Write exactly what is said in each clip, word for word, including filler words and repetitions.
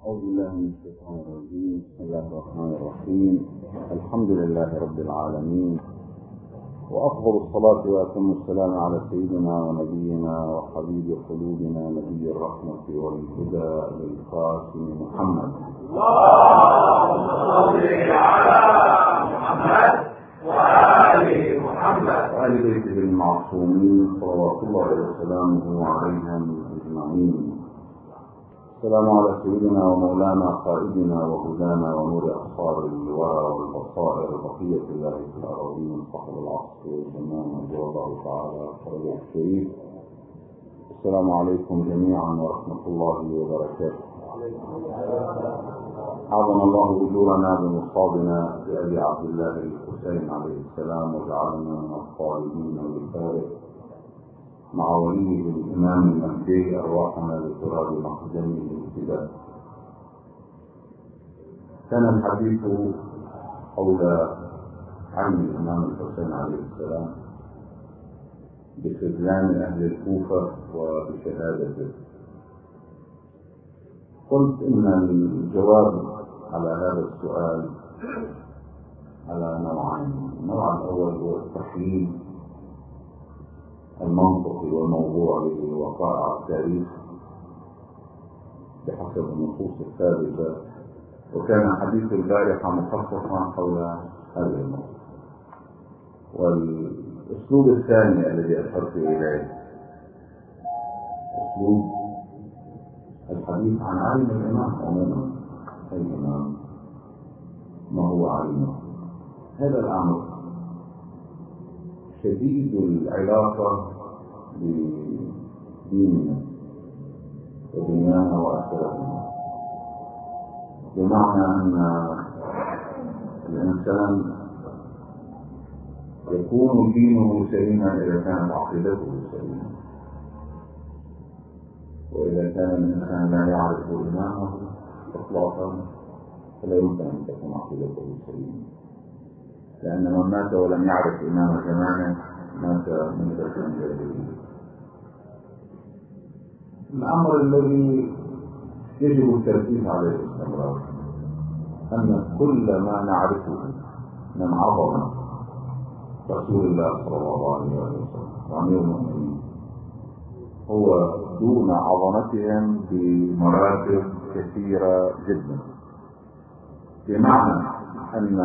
أعوذ بالله من الشيطان الرجيم. بسم الله الرحمن الرحيم. الحمد لله رب العالمين، وأفضل الصلاة وأتم السلام على سيدنا ونبينا وحبيب قلوبنا نبي الرحمة والهدى للقاسم محمد. اللهم صل على محمد وآل محمد وآل بيته المعصومين صلوات الله وسلامه عليهم أجمعين. السلام على سيدنا ومولانا قائدنا وهدانا ونور أبصار الورى والبصائر بقية الله في الأراضين صاحب العصر والزمان رضي الله تعالى فرجه الشريف. السلام عليكم جميعا ورحمة الله وبركاته. أعظم الله أجورنا بمصابنا بأبي عبد الله الحسين عليه السلام، وجعلنا من الطالبين بالفارق مع وليه الإمام المهدي أرواحنا بتراب مقدمه الابتداء. كان الحديث حول عم الإمام الحسين عليه السلام بخذلان أهل الكوفة وبشهادته. قلت إن الجواب على هذا السؤال على نوعين. النوع الأول هو التحليل المنطقي والموضوعي لوقائع التاريخ بحسب النصوص الثابتة، وكان حديث البارحة مخصصا حول هذه النقطة. والأسلوب الثاني الذي أشرت إليه أسلوب الحديث عن علم الإمام عموما. الإمام ما هو علمه؟ هذا الأمر شديد العلاقة بديننا ودنيانا وآخرتنا، بمعنى أن الإنسان يكون دينه سليما إذا كانت عقيدته سليمة، وإذا كان الإنسان لا يعرف إمامه إطلاقا فلا يمكن أن تكون عقيدته سليمة، لأن من مات ولم يعرف إمام زمانه مات من ذكر جاهلية. الأمر الذي يجب التركيز عليه باستمرار أن كل ما نعرفه من عظمة رسول الله صلى الله عليه وسلم وأمير المؤمنين هو دون عظمتهم بمراتب كثيرة جدا، بمعنى أن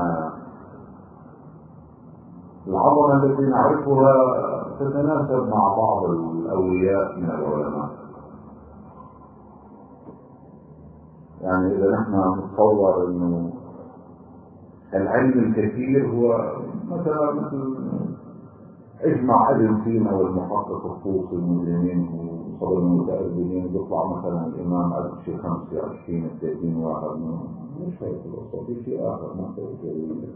العظمة التي نعرفها تتناسب مع بعض الأولياء من العلماء. يعني إذا نحن نتصور أنه العلم الكثير هو مثلا مثل اجمع ابن سينا والمحقق الطوسي المسلمين وصبر المتأذنين بيطلع مثلا الإمام ألف شيء خمسة وعشرين ثلاثين واحد، مش هيك الوصف، في شيء آخر منطقة جديدة.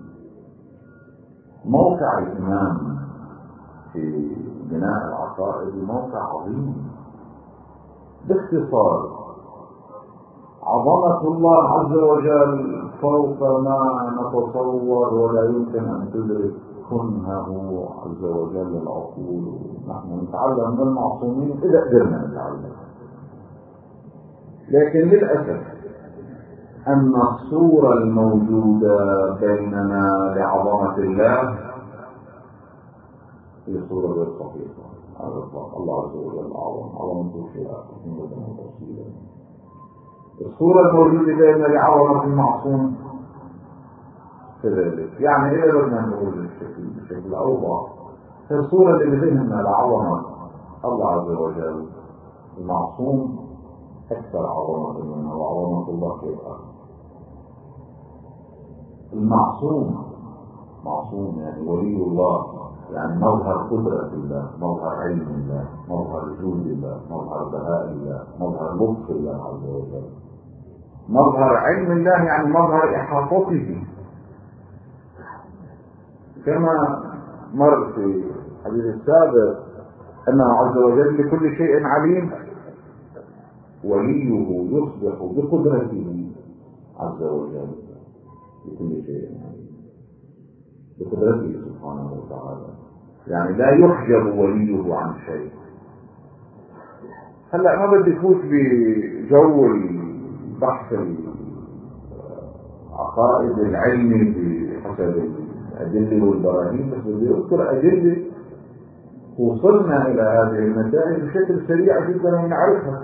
موقع الإمام في بناء العقائد موقع عظيم. باختصار، عظمة الله عز وجل فوق ما نتصور ولا يمكن أن تدرك كنهه عز وجل العقول. نحن نتعلم من المعصومين إذا قدرنا نتعلم، لكن للأسف أن الصورة الموجودة بيننا لعظمة الله هي صورة غير صحيحة على الإطلاق. الله عز وجل أعظم، عظمته شيء آخر. الصورة الموجودة بيننا لعظمة المعصوم كذلك. يعني إذا بدنا نقول بشكل بشكل أوضح، الصورة اللي بذهننا لعظمة الله عز وجل المعصوم أكثر عظمة منها، وعظمة الله شيء آخر. المعصوم معصوم يعني ولي الله، يعني مظهر قدرة الله، مظهر علم الله، مظهر جود الله، مظهر بهاء الله، مظهر لطف الله عز وجل. مظهر علم الله يعني مظهر إحاطته، كما مر في الحديث السابق أنه عز وجل بكل شيء عليم. وليه يصبح بقدرته عز وجل بكل شيء عليم، بقدرته سبحانه وتعالى، يعني لا يحجب وليه عن شيء. هلا ما بدي فوت بجو البحث العقائد العلمي بحسب الأدلة والبراهين، بس بدي أذكر أدلة وصلنا إلى هذه المسائل بشكل سريع جدا ونعرفها.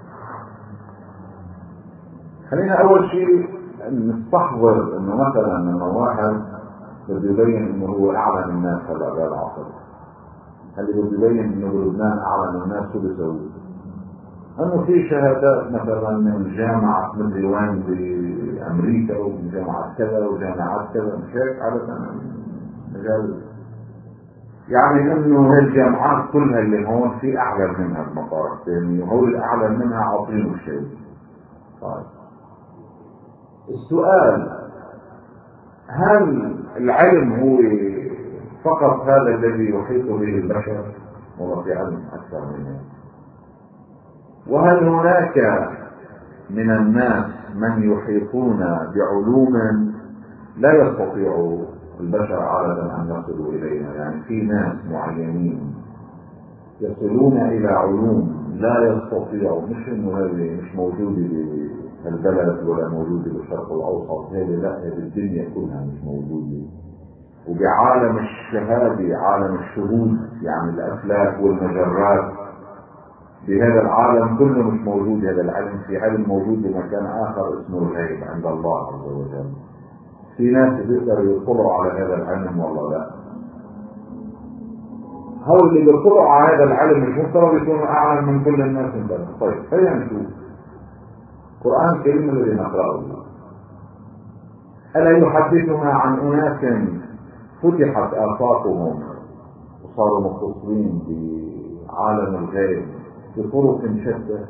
خلينا أول شيء نستحضر إنه مثلا لما واحد بده يبين إنه هو أعلم الناس هلا بهالعصر، هل بده يبين إنه بلبنان أعلم الناس شو بيسوي؟ أنه في شهادات مثلا من جامعة مدري وين بأمريكا ومن جامعة كذا وجامعات كذا، مش هيك عادة مجال، يعني إنه هالجامعات كلها اللي هون في أعلم منها بمقارنة ثانية، وهو الأعلم منها عاطينه شيء. طيب السؤال، هل العلم هو فقط هذا الذي يحيط به البشر؟ والله في علم أكثر منه. وهل هناك من الناس من يحيطون بعلوم لا يستطيع البشر عادة أن يصلوا إليها؟ يعني في ناس معينين يصلون إلى علوم لا يستطيعوا، مش إنه هذه مش موجودة بالبلد ولا موجودة بالشرق الأوسط، هذه لا، هذه الدنيا كلها مش موجودة. وبعالم الشهادة، عالم الشهود، يعني الأفلاك والمجرات، بهذا العالم كله مش موجود هذا العلم. في علم موجود بمكان آخر اسمه الغيب عند الله عز وجل. في ناس بيقدروا يطلعوا على هذا العلم والله لا؟ هو اللي بيطلعوا على هذا العلم مش مفترض يكونوا أعلم من كل الناس من ذلك؟ طيب خلينا نشوف القرآن الكريم الذي نقرأه، ألا يحدثنا عن أناس فتحت آفاقهم وصاروا مختصين بعالم الغيب بطرق شتى،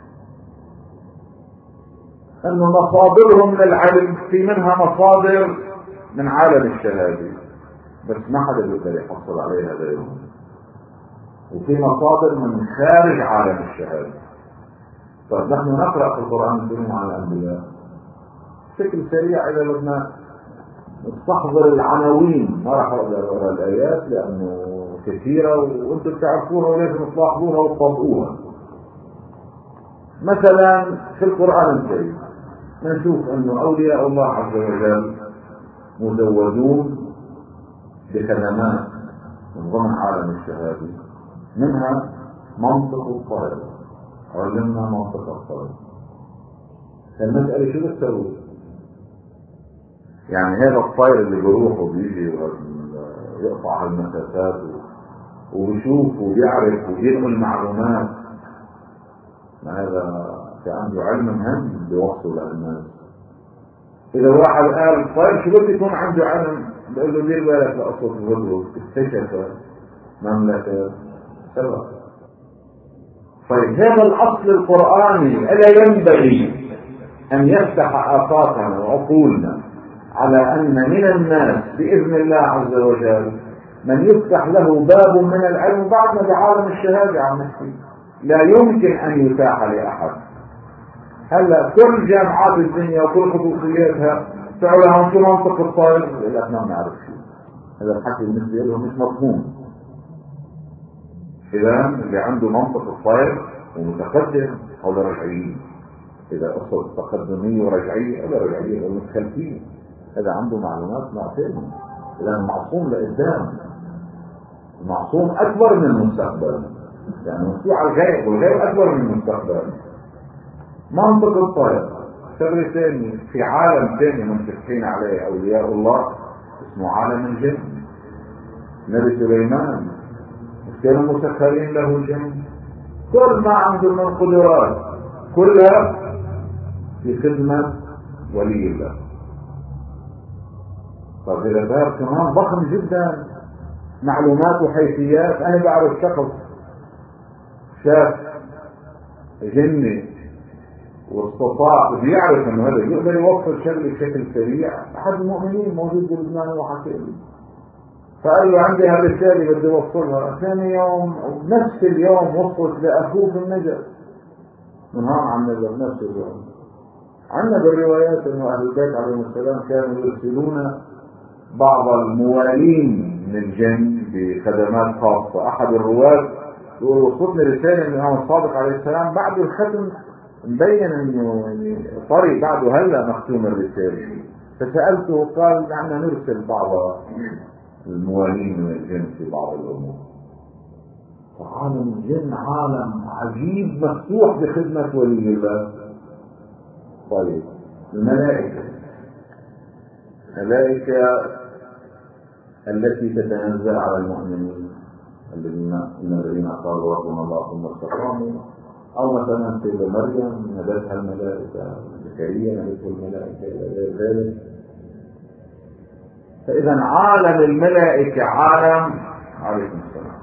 أن مصادرهم للعلم في منها مصادر من عالم الشهادة بس ما حدا بيقدر يحصل عليها غيرهم، وفي مصادر من خارج عالم الشهادة. طيب نحن نقرأ في القرآن الكريم عن الأنبياء بشكل سريع إذا بدنا نستحضر العناوين، ما راح أقرأ الآيات لأنه كثيرة وأنتم تعرفوها ولازم تلاحظوها وتطبقوها. مثلا في القرآن الكريم نشوف أنه أولياء الله عز وجل مزودون بخدمات من ضمن عالم الشهادة، منها منطق الطير. علمنا منطق الطير. المسألة شو بتسوي؟ يعني هذا الطير اللي بيروح وبيجي ويقطع المسافات وبيشوف وبيعرف وبينقل معلومات، ما هذا في عنده علم مهم بيوصله للناس. إذا واحد قال طيب شو بده يكون عنده علم؟ بقول له دير بالك لقصة الغدو اكتشف مملكة سبق. طيب هذا الأصل القرآني ألا ينبغي أن يفتح آفاقنا وعقولنا على أن من الناس بإذن الله عز وجل من يفتح له باب من العلم بعدنا بعالم الشهادة عن نفسه لا يمكن أن يتاح لأحد. هلا كل جامعات الدنيا وكل خصوصياتها تعلم شو منطق الطائر؟ لا احنا ما نعرف شيء. هذا الحكي بالنسبة لهم مش مفهوم. إذا اللي عنده منطق الطائر ومتقدم هذا رجعيين. إذا أصل تقدمية ورجعية هذا رجعية ومتخلفين. هذا عنده معلومات معصومة. إذا المعصوم لقدام، المعصوم أكبر من المستقبل، يعني مفتوح على الغيب والغيب أكبر من المستقبل. منطق الطير شغله ثاني في عالم ثاني منفتحين عليه أولياء الله اسمه عالم الجن. نبي سليمان مش كانوا مسخرين له الجن؟ كل ما عنده من قدرات كلها في خدمة ولي الله. طب إذا باب كمان ضخم جدا معلومات وحيثيات. أنا بعرف شخص شاف جني واستطاع بيعرف انه هذا يقدر يوصل شغله بشكل سريع. احد المؤمنين موجود بلبنان وحكى لي، فقال له عندي هالرساله بدي اوصلها. ثاني يوم نفس اليوم وصلت لاخوه في النجف، من هون عم نجف نفس اليوم. عندنا بالروايات انه اهل البيت عليهم السلام كانوا يرسلون بعض الموالين من الجن بخدمات خاصه. احد الرواه يقول وصلتني رساله من الامام الصادق عليه السلام بعد الختم مبين انه يعني طري بعده هلا مختوم الرسالة. فسألته قال نحن نرسل بعض الموالين من الجن في بعض الامور. فعالم الجن عالم عجيب مفتوح بخدمة ولي الله. طيب الملائكة، الملائكة التي تتنزل على المؤمنين الذين الذين قالوا ربنا الله ثم استقاموا، او مثلا سيدة مريم نادتها الملائكة، زكريا نادته الملائكة الى غير ذلك. فاذا عالم الملائكة عالم. عليكم السلام.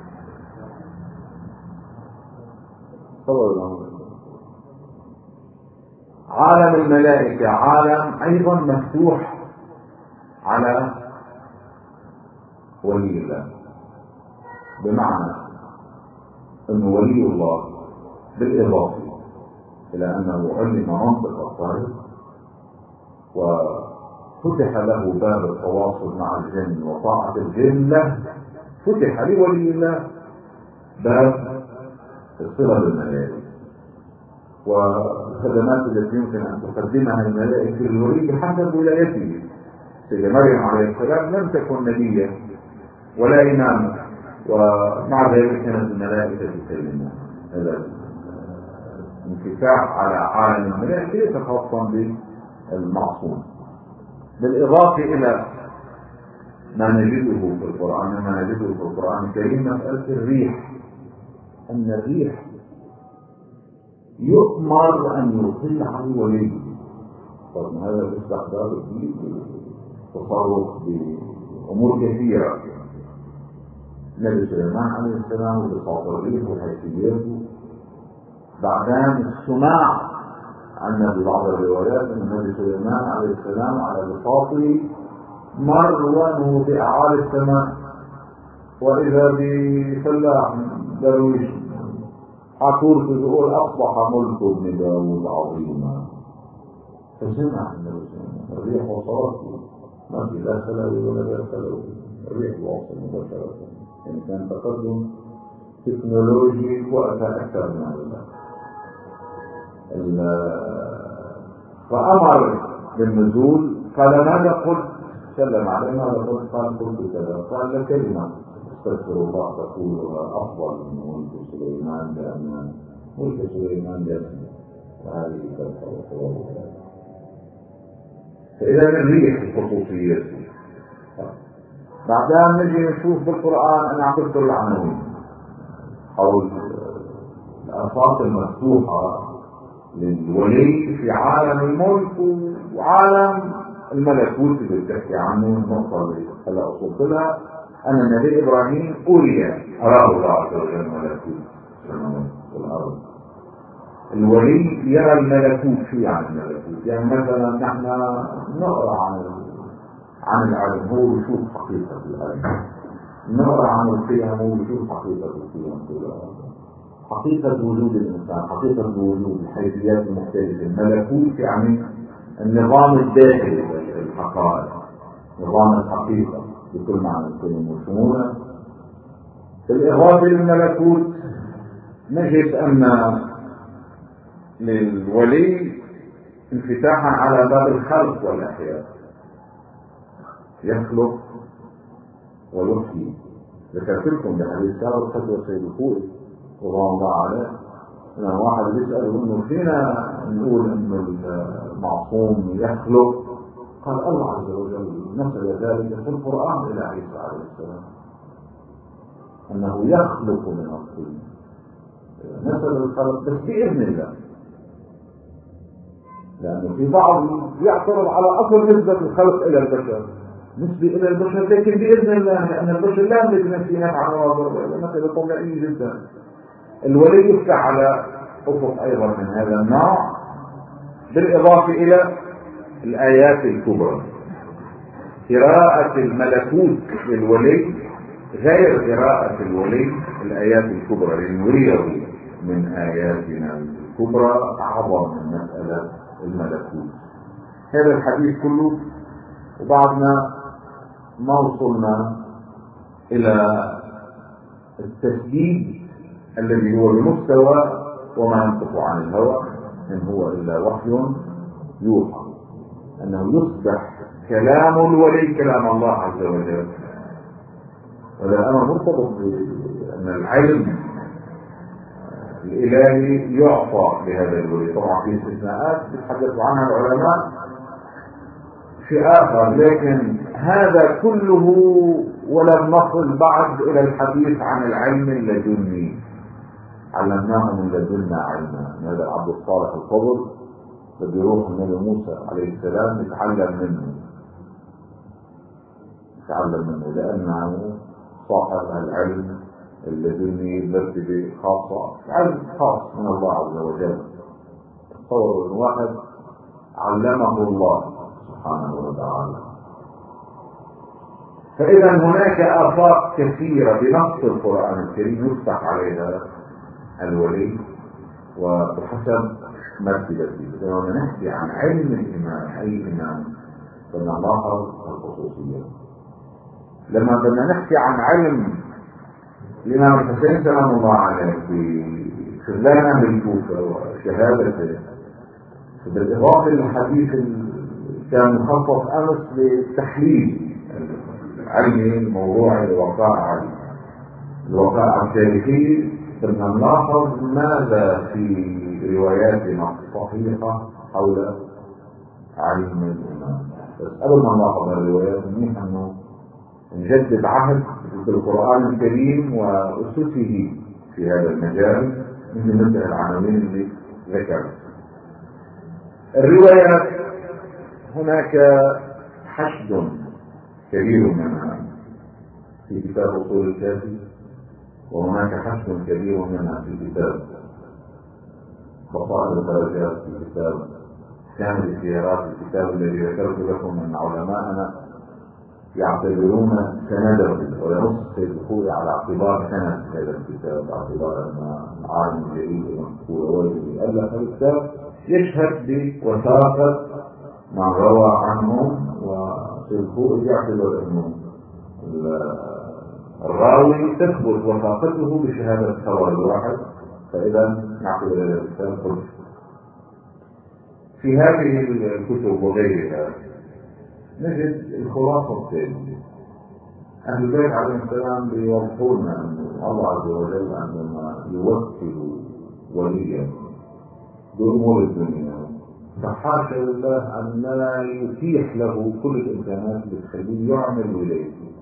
عالم الملائكة عالم ايضا مفتوح على ولي الله، بمعنى انه ولي الله بالاضافة الى انه علم منطق الطريق وفتح له باب التواصل مع الجن وطاعة الجن له، فتح لولي الله باب الصلة بالملائكة والخدمات التي يمكن ان تقدمها الملائكة للولي بحسب ولايته. سيدة مريم عليه السلام لم تكن نبيا ولا إماما، ومع ذلك كانت الملائكة تكلمها. هذا انفتاح على عالم الملائكة ليس خاصا بالمعصوم. بالإضافة إلى ما نجده في القرآن، ما نجده في القرآن الكريم مسألة الريح، أن الريح يؤمر أن يطيع الولي. طبعا هذا باستخدام تصرف بأمور كثيرة. النبي سليمان عليه السلام بخاطر الريح وحيثياته. بعدين السماع عندنا في بعض الروايات ان النبي سليمان عليه السلام على بساطه مر وانه في اعالي السماء، واذا بفلاح درويش حاطور تقول اصبح ملك ابن داود عظيما. فسمع النبي سليمان الريح وصلته، ما في لا خلوي ولا لا خلوي، الريح واصل مباشرة. يعني كان تقدم تكنولوجي وقتها أكثر من هذا. فأمر بالنزول، قال ماذا قلت؟ سلم عليه ماذا قلت؟ قال قلت كذا. قال لكلمة استغفر الله تقولها أفضل من ملك سليمان، لأن ملك سليمان جنة وهذه كذا وقوة. فإذا الريح الخصوصية. بعدها نجي نشوف بالقرآن أنا عبدت العناوين حول الآفاق المفتوحة للولي في عالم الملك وعالم الملكوت اللي بتحكي عنه. النقطة اللي هلا وصلت لها أن النبي إبراهيم أري أراه الله عز وجل ملكوت السماوات والأرض. الولي يرى الملكوت. شو يعني الملكوت؟ يعني مثلا نحن نقرأ عن عن العلم، هو يشوف حقيقة العلم. نقرأ عن القيم، هو يشوف حقيقة القيم كلها، حقيقة وجود الإنسان، حقيقة وجود الحيثيات المختلفة. الملكوت يعني النظام الداخلي للحقائق، نظام الحقيقة بكل معنى الكلمة وشمولها. بالإضافة للملكوت نجد أن للولي انفتاحا على باب الخلق والأحياء، يخلق ويحيي. ذكرت لكم بحديث سابق فتوى سيد الخوئي رضي الله عليه، ان واحد بيسأل انه فينا نقول انه المعصوم يخلق؟ قال الله عز وجل نسل ذلك في القرآن الى عيسى عليه السلام انه يخلق من الطين. نسل الخلق بس بإذن الله، لأنه في بعض يعترض على أصل نسبة الخلق إلى البشر، نسبة إلى البشر لكن بإذن الله، لأن البشر لا يملك نفسه نفعا وضرا، مثل طبيعي جدا. الولي يفتح على أفق أيضا من هذا النوع، بالإضافة إلى الآيات الكبرى. قراءة الملكوت للولي غير قراءة الولي الآيات الكبرى، لنريه من آياتنا الكبرى أعظم من مسألة الملكوت. هذا الحديث كله، وبعدنا ما وصلنا إلى التسديد الذي هو بمستوى وما ينطق عن الهوى. إن هو إلا وحي يوحى، أنه يصبح كلام الولي كلام الله عز وجل. وهذا الأمر مرتبط بأن العلم الإلهي يعطى لهذا الولي. طبعا في استثناءات يتحدث عنها العلماء في آخر، لكن هذا كله ولم نصل بعد إلى الحديث عن العلم اللدني. علمناه من لدنا علما. هذا العبد الصالح الخضر الذي يروح النبي موسى عليه السلام يتعلم منه يتعلم منه لأنه صاحب العلم اللدني مرتبة خاصة، علم خاص من الله عز وجل. تصور ان واحد علمه الله سبحانه وتعالى. فإذا هناك آفاق كثيرة بنص القرآن الكريم يفتح عليها الولي وبحسب مرتبته. لما نحكي عن علم الإمام أي إمام بدنا نلاحظ الخصوصية. لما بدنا نحكي عن علم الإمام الحسين سلام الله عليه في خلال أهل الكوفة وشهادته، بالإضافة للحديث كان مخصص أمس للتحليل العلمي الموضوعي للوقائع الوقائع التاريخية، بدنا نلاحظ ماذا في رواياتنا الصحيحة حول علم الإمام. بس قبل ما نلاحظ الروايات منيح أنه نجدد عهد بالقرآن الكريم وأسسه في هذا المجال من مثل العناوين اللي ذكرت. الروايات هناك حشد كبير منها في كتاب أصول الكافي، وهناك حشد كبير منها في كتاب بصائر الدرجات، في كتاب كامل السيارات، الكتاب الذي ذكرت لكم من علماءنا يعتبرون سنده وينص السيد الخوئي على اعتبار سند هذا الكتاب، باعتبار ان العالم الجليل المذكور الذي الف الكتاب يشهد بوثاقه ما روى عنه، والسيد الخوئي يعتبر انه الراوي تثبت وثاقته بشهاده الخبر الواحد، فاذا نعتبر هذا الكتاب حجه. في هذه الكتب وغيرها نجد الخلاصة التالية. أهل البيت عليهم السلام بيوضحوا لنا أن الله عز وجل عندما يوكل وليا بأمور الدنيا فحاشا لله أن لا يتيح له كل الإمكانات اللي تخليه يعمل ولايته.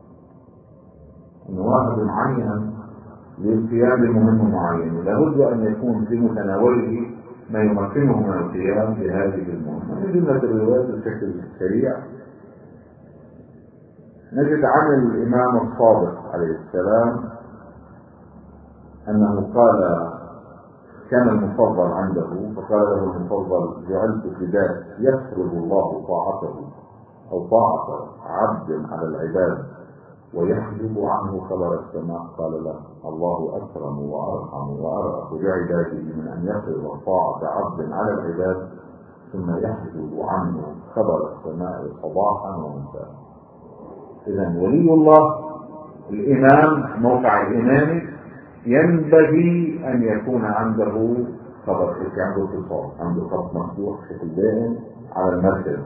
إن واحد معين للقيام بمهمة معينة لابد أن يكون في متناوله ما يمكنه من القيام بهذه المهمة. من جملة الروايات بشكل سريع نجد عن الإمام الصادق عليه السلام أنه قال كان المفضل عنده فقال له المفضل جعلت فداك يفرض الله طاعته أو طاعة عبد على العباد ويحجب عنه خبر السماء. قال له الله أكرم وأرحم وأرأف بعباده من أن يفرض طاعة عبد على العباد ثم يحجب عنه خبر السماء صباحا ومساء. إذن ولي الله الإمام موقع الإمام ينبغي أن يكون عنده خبر، عنده اتصال، عنده خط مفتوح بشكل دائم على المركز.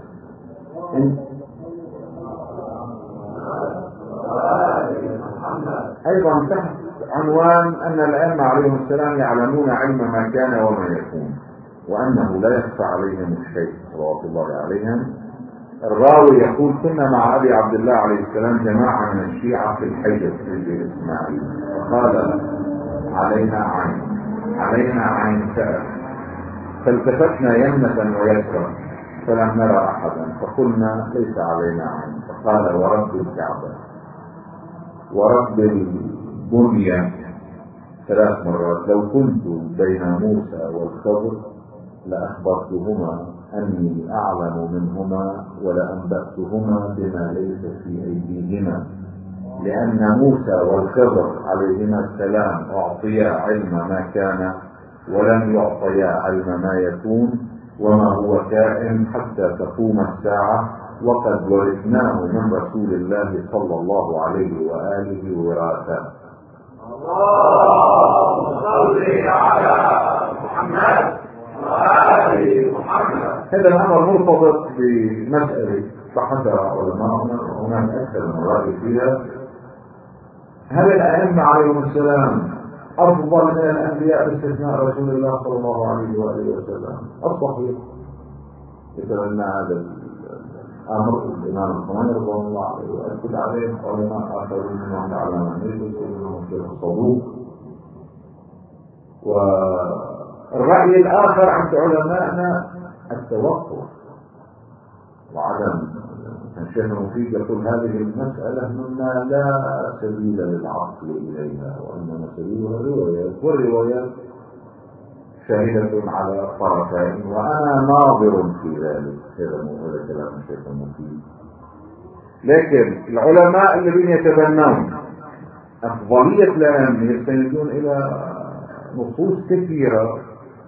أيضا تحت عنوان أن الأئمة عليهم السلام يعلمون علم ما كان وما يكون وأنه لا يخفى عليهم الشيء صلوات الله عليهم. الراوي يقول كنا مع أبي عبد الله عليه السلام جماعة من الشيعة في الحجر في إسماعيل فقال علينا عين علينا عين سأل فالتفتنا يمنة ويسرا فلم نرى أحدا فقلنا ليس علينا عين فقال ورب الكعبة ورب البنية ثلاث مرات لو كنت بين موسى والخضر لأخبرتهما أني أعلم منهما ولأنبأتهما بما ليس في أيديهما لأن موسى والخضر عليهما السلام أعطيا علم ما كان ولم يعطيا علم ما يكون وما هو كائن حتى تقوم الساعة وقد ورثناه من رسول الله صلى الله عليه وآله وراثا. اللهم صل على محمد وآل محمد. هذا الأمر مرتبط بمسألة بحثها علماء هناك أكثر من رأي فيها. هل الأئمة عليهم السلام أفضل من الأنبياء باستثناء رسول الله صلى الله عليه وآله وسلم؟ الصحيح يتبنى هذا الأمر الإمام الخميني رضي الله عنه وأكد عليه علماء آخرين منهم العلامة النجدي ومنهم الشيخ الصدوق. والرأي الآخر عند علمائنا التوقف وعدم. الشيخ المفيد يقول هذه المسألة مما لا سبيل للعقل إليها وإنما سبيلها الروايات، والروايات شاهدة على طرفين وأنا ناظر في ذلك. هذا كلام الشيخ المفيد. لكن العلماء الذين يتبنون أفضلية الأئمة يستندون إلى نصوص كثيرة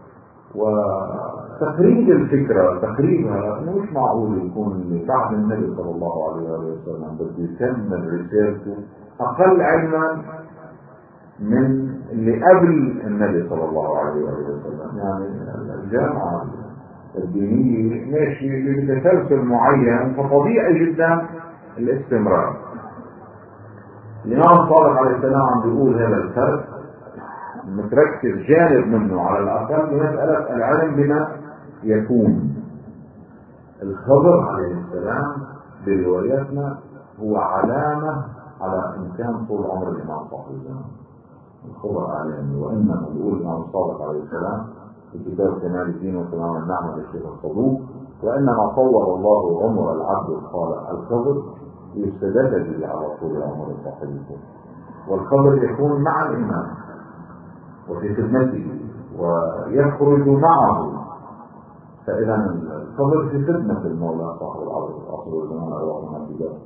وتقريب الفكرة تقريبها انه مش معقول يكون اللي بعد النبي صلى الله عليه وسلم بده يكمل رسالته اقل علما من اللي قبل النبي صلى الله عليه وسلم. يعني الجامعة الدينية ماشي بتسلسل معين فطبيعي جدا الاستمرار. الإمام الصادق عليه السلام عم بيقول هذا الفرق متركز جانب منه على الأقل مسألة العلم بما يكون. الخضر عليه السلام برواياتنا هو علامة على إمكان طول عمر الإمام صلى الله عليه وسلم. الخضر علامة. وإنما يقول الإمام الصادق عليه السلام في كتاب كمال الدين وتمام النعمة للشيخ الصدوق وإنما طور الله عمر العبد الصالح الخضر ليستدل به على طول عمر صاحبه. والخضر يكون مع الإمام وفي خدمته ويخرج معه. فإذا الخضر في خدمة المولى صاحب العصر والزمان أرواحنا في ذلك.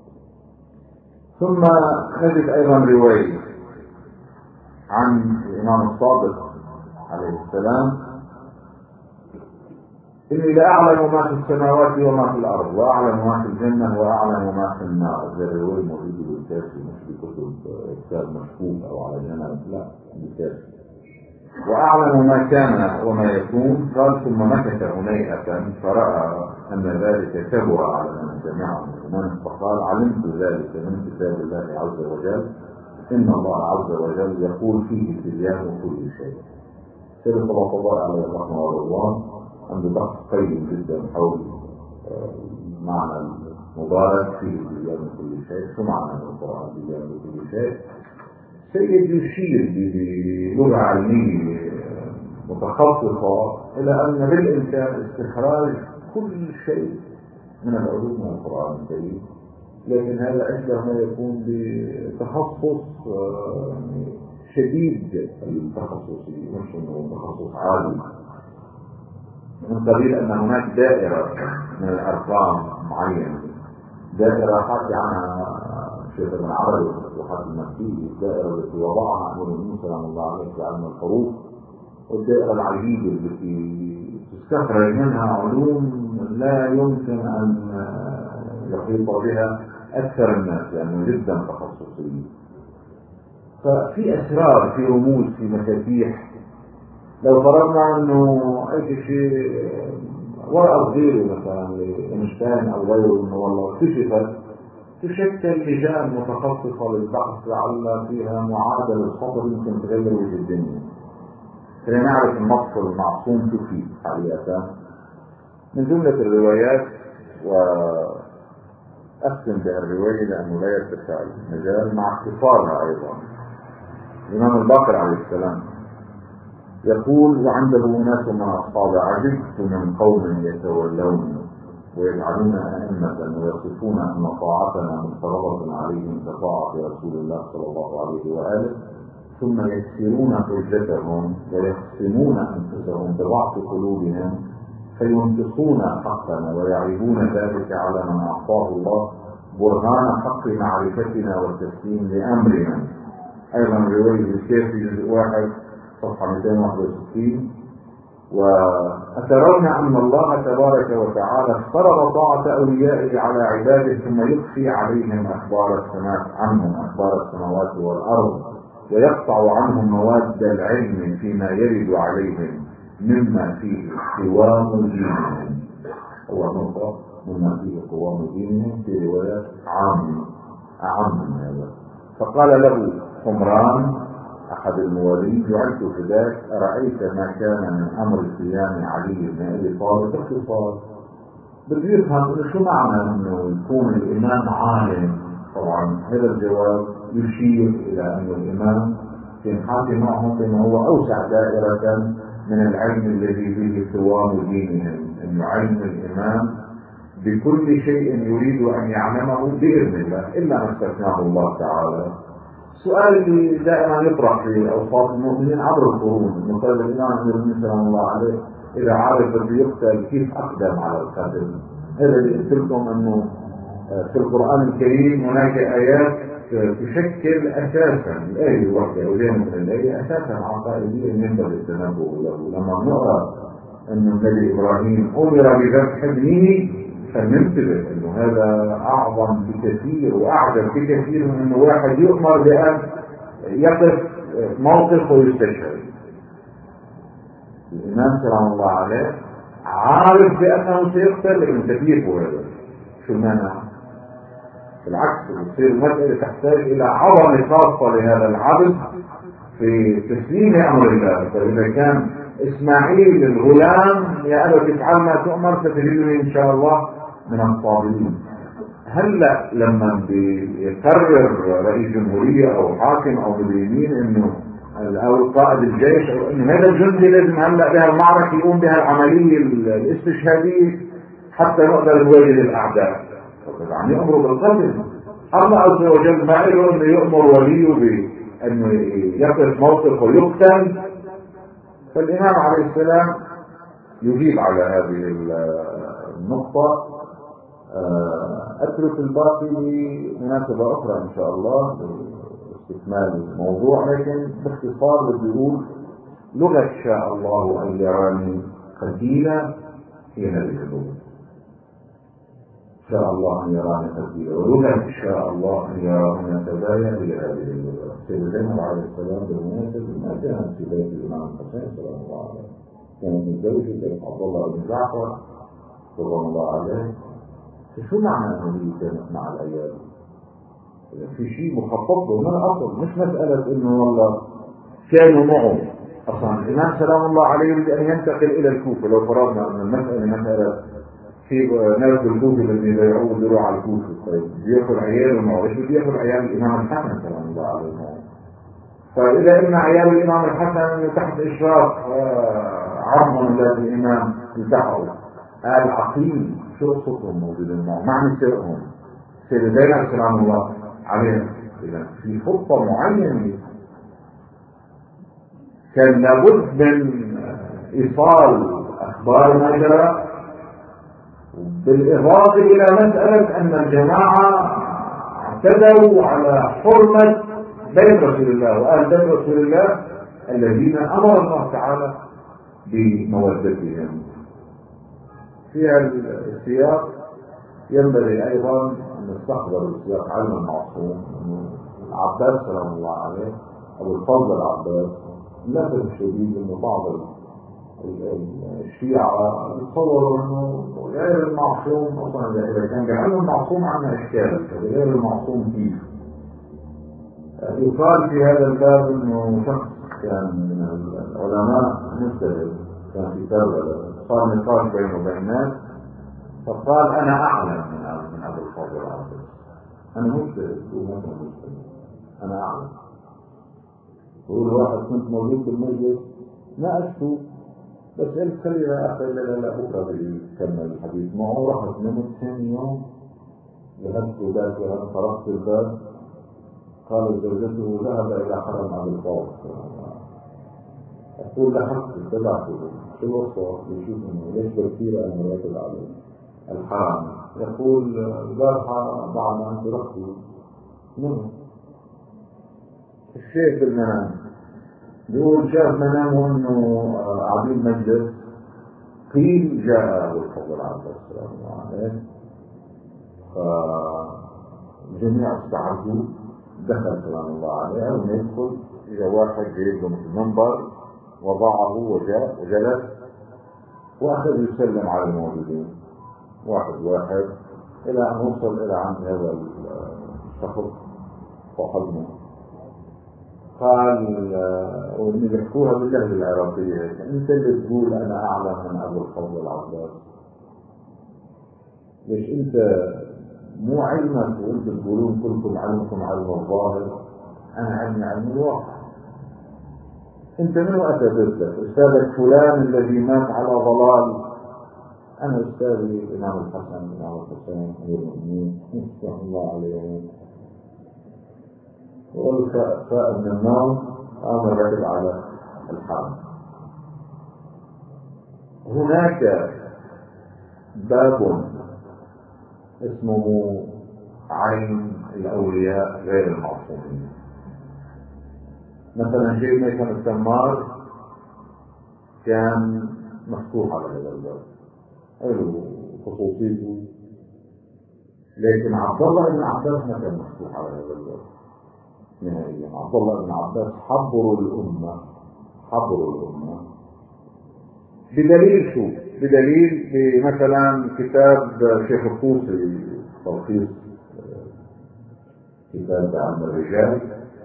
ثم نجد أيضا رواية عن الإمام الصادق عليه السلام إني لأعلم ما في السماوات وما في الأرض وأعلم ما في الجنة وأعلم ما في النار. هذه الرواية موجودة بالكافي مش بكتب كتاب مشكوك أو على جنب، لا بالكافي. وأعلم ما كان وما يكون. قال ثم مكث هنيئة فرأى أن ذلك كبر على من سمعه من فقال علمت ذلك من كتاب الله عز وجل إن الله عز وجل يقول فيه تبيان كل شيء. سيدنا صلى الله عليه الرحمة والرضوان عنده بحث قيم جدا حول معنى المبارك فيه تبيان كل شيء. شو معنى القرآن تبيان كل شيء؟ سيد يشير بلغة علمية متخصصة إلى أن بالإمكان استخراج كل شيء من العلوم من القرآن الكريم، لكن هذا أشبه ما يكون بتخصص شديد التخصص مش إنه تخصص عادي. من قبيل أن هناك دائرة من الأرقام معينة، دائرة حكي عنها الشيخ ابن عربي وحد المكي، الدائرة التي وضعها أمير المؤمنين سلام الله عليه في علم الحروف، والدائرة العجيبة التي تستخرج منها علوم لا يمكن أن يحيط بها أكثر الناس لأنه جدا تخصصي. ففي أسرار، في رموز، في مفاتيح. لو فرضنا أنه أي شيء ورقة صغيرة مثلا لإنشتاين أو غيره أنه والله اكتشفت، تشكل لجان متخصصة للبحث لعل فيها معادلة الخطر يمكن تغير وجه الدنيا. خلينا نعرف النص المعصوم شو فيه حقيقة. من جملة الروايات وأختم بها الرواية لأنه لا يتسع المجال مع اختصارها أيضا. الإمام الباقر عليه السلام يقول وعنده ناس من أصحاب عجبت من قوم يتولون ويجعلون أئمة ويصفون أن طاعتنا مفترضة عليهم كطاعة رسول الله صلى الله عليه وآله، ثم يكسرون حجتهم ويقسمون أنفسهم بضعف قلوبهم فينتصون حقنا ويعيبون ذلك على من أعطاه الله برهان حق معرفتنا والتسليم لأمرنا. أيضا رواية الكافي جزء واحد صفحة مئتين وواحد وستين. وأترون أن الله تبارك وتعالى افترض طاعة أوليائه على عباده ثم يخفي عليهم أخبار السماء عنهم أخبار السماوات والأرض ويقطع عنهم مواد العلم فيما يرد عليهم مما فيه قوام دينهم. هو نقطة مما فيه قوام دينهم في روايات عامة أعم من هذا. فقال له حمران أحد الموالين جعلت فداك أرأيت ما كان من أمر صيام علي بن أبي طالب باختصار. بده يفهم إنه شو معنى إنه يكون الإمام عالم. طبعا هذا الجواب يشير إلى أن الإمام ينحاكي معهم بما هو أوسع دائرة من العلم الذي فيه قوام دينهم، إنه علم الإمام بكل شيء يريد أن يعلمه بإذن الله إلا ما استثناه الله تعالى. السؤال اللي دائما يطرح في أوساط المؤمنين عبر القرون، إنه قال الإمام أمير المؤمنين سلام الله عليه إذا عارف بده يقتل كيف أقدم على القتل. هذا اللي قلت لكم أنه في القرآن الكريم هناك آيات تشكل أساسا الآية الواحدة أو من الآية أساسا عقائديا ينبغي التنبؤ له. لما نرى أن النبي إبراهيم أمر بذبح ابنه فننتبه أنه هذا أعظم بكثير وأعجب بكثير من أنه واحد يؤمر بأن يقف موقف ويستشهد. الإمام سلام الله عليه عارف بأنه سيقتل لكن تكليفه هذا شو المانع؟ بالعكس تصير المسألة تحتاج إلى عظمة خاصة لهذا العبد في تسليم أمر الله. فإذا كان إسماعيل الغلام يا أبا تفعل ما تؤمر ستجدني إن شاء الله من الصابرين. هلا لما بيقرر رئيس جمهورية أو حاكم أو مديرين إنه أو قائد الجيش أو إنه هذا الجندي لازم هلا بها المعركة يقوم بها العملية الاستشهادية حتى نقدر نواجه الأعداء، يعني يأمر بالقتل. الله عز وجل ما له أنه يأمر وليه بأنه يقف موقف ويقتل. فالإمام عليه السلام يجيب على هذه النقطة. أترك الباقي لمناسبة أخرى إن شاء الله لاستكمال الموضوع، لكن باختصار بدي أقول لغة شاء الله أن يراني قتيلا حين الحدود. شاء الله أن يراني قتيلا ولغة شاء الله أن يراني سبايا لهذه اللغة. سيد زينب عليه السلام بالمناسبة ما كانت في بيت الإمام الحسين سلام الله عليه، كانت من زوجه الأخ عبد الله بن جعفر سلام الله عليه. شو معنى أنه هي كانت مع العيال؟ في شيء مخطط له من الأصل، مش مسألة إنه والله كانوا معه. أصلا الإمام سلام الله عليه يريد أن ينتقل إلى الكوفة. لو فرضنا أن المسألة مسألة في ناس الكوفة اللي يدعوه يروح على الكوفة، طيب بياخذ عياله معه، إيش بده ياخذ عيال الإمام الحسن سلام الله عليه معه؟ فإذا إن عيال الإمام الحسن تحت إشراف عظم أولاد الإمام التحقوا قال عقيل شو قصتهم موجودين معه مع نسائهم سيد زينب سلام الله عليه. إذا في خطة معينة كان لابد من إيصال أخبار ما جرى، بالإضافة إلى مسألة أن الجماعة اعتدوا على حرمة بيت رسول الله وآل بيت رسول الله الذين أمر الله تعالى بمودتهم. في السياق ينبغي أيضا أن نستحضر السياق علم المعصوم. العباس سلام الله عليه أبو الفضل العباس للأسف الشديد أنه بعض الشيعة يتصوروا أنه غير المعصوم أصلا إذا كان علم المعصوم عنا إشكال، غير المعصوم كيف؟ يقال في هذا الباب أنه شخص كان من العلماء مجتهد كان في كربلاء صار نقاش بينه وبين الناس فقال أنا أعلم من من أبو الفضل العباس، أنا مجتهد وما كان مجتهد، أنا أعلم. يقول واحد كنت موجود بالمجلس ناقشته بس قلت خلينا أخي لا لا بكرة بيكمل الحديث معه. رحت نمت ثاني يوم ذهبت باكرا طرقت الباب قال زوجته ذهب إلى حرم أبي الفضل. أقول لحقت اتبعته شو وصف يشوف إنه ليش بكثير أنا مراتب عليه الحرام. يقول البارحة بعد ما أنت رحتي نمت الشيخ بالمنام يقول شاف منامه انه قاعدين مجلس قيل جاء ابو الفضل العباس سلام الله عليه فالجميع استعرضوا دخل سلام الله عليه. اول ما يدخل اجى واحد جايب له مثل منبر وضعه وجاء وجلس وأخذ يسلم على الموجودين واحد واحد إلى أن وصل إلى عند هذا الشخص وحضنه. قال وإن بيحكوها باللهجة العراقية: أنت اللي تقول أنا أعلم من أبو الفضل العباس، ليش أنت مو علمك وأنت تقولون كلكم علمكم علم الظاهر، أنا علمي علم الواقع. أنت منو أثبت لك؟ أستاذك فلان الذي مات على ضلال، أنا أستاذي الإمام الحسن الإمام الحسين أمير المؤمنين رحمه الله عليه، والفاء من النوم قام الرجل على الحرم. هناك باب اسمه عين الأولياء غير المعصومين. مثلا شيخ ميثم التمار كان مفتوح على هذا الباب، له خصوصيته، لكن عبد الله بن عباس ما كان مفتوح على هذا الباب نهائيا. عبد الله بن عباس حبر الأمة، حبر الأمة بدليل شو؟ بدليل مثلا كتاب شيخ الطوسي تلخيص كتاب عن الرجال،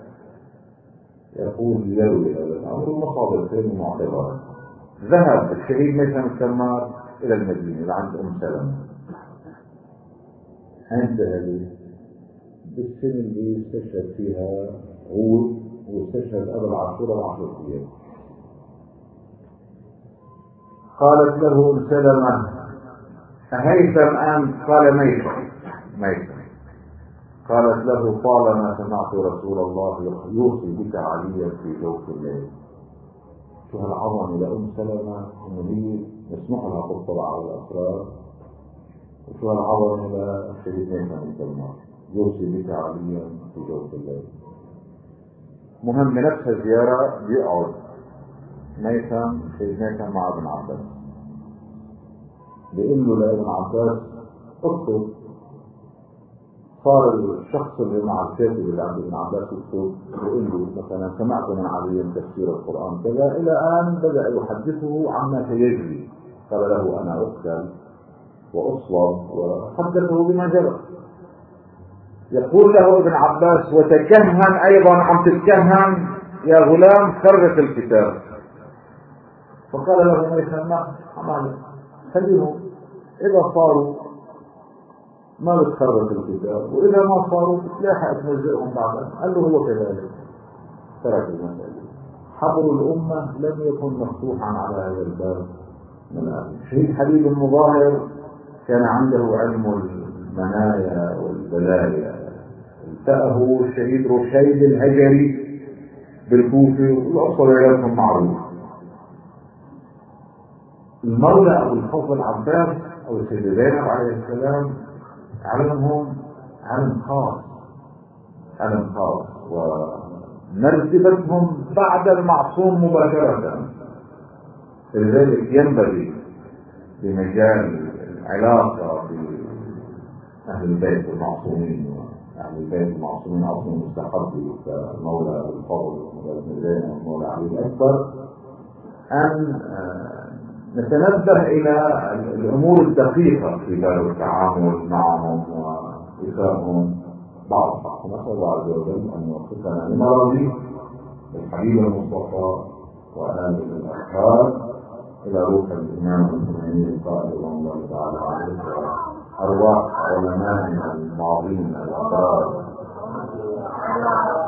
يقول يروي هذا الأمر مصادرتين معتبرة. ذهب الشهيد ميثم التمار إلى المدينة لعند أم سلمة، عند هذه بالسنة اللي استشهد فيها هو واستشهد أبا العاشورة العشر أيام. قالت له أم سلمة: أهيثم أنت؟ قال: ميثم ميثم. قالت له: طالما سمعت رسول الله يوصي بك عليا في جوف الليل. شو هالعظمة لأم سلمة إنه هي مسموح لها تطلع على الأسرار، وشو هالعظمة لشهيد ميثم التمار يوصي بك عليا في جوف الليل. مهم بنفس الزيارة بيقعد ميثم شهيد ميثم مع ابن عباس، بيقول له لابن عباس: اكتب. صار الشخص اللي مع الكاتب اللي عند ابن عباس يكتب، يقول له مثلا: سمعت من علي تفسير القرآن كذا، إلى أن بدأ يحدثه عما سيجري. قال له: أنا أقتل وأصلب، وحدثه بما جرى. يقول له ابن عباس: وتكهن أيضا، عم تتكهن يا غلام، خرق الكتاب. فقال له ميثم: ما عمله، خليهم إذا صاروا ما بتخرج الكتاب، وإذا ما صاروا بتلاحق تنزلهم بعدها. قال له: هو كذلك. ترك المسألة. حبر الأمة لم يكن مفتوحا على هذا الباب من قبل. شهيد حبيب المظاهر كان عنده علم المنايا والبلايا، التأه الشهيد رشيد الهجري بالكوفة، والأصل لكم معروف. المولى أبو الفضل العباس أو السيدة زينب عليه السلام علمهم علم خاص، علم خاص، ومرتبتهم بعد المعصوم مباشرة. لذلك ينبغي بمجال العلاقة بأهل البيت المعصومين، أهل البيت المعصومين أصلا مستحب كمولى أبو الفضل وابن زينب ومولى علي الأكبر، أن نتنبه إلى الأمور الدقيقة في باب التعامل معهم وإيثارهم بعض الحق. نسأل الله عز وجل أن يوفقنا لمرضي الحبيب المصطفى وآله الأخيار إلى روح الإمام الخميني القائد رضوان الله تعالى عليه، وأرواح علمائنا الماضين الأبرار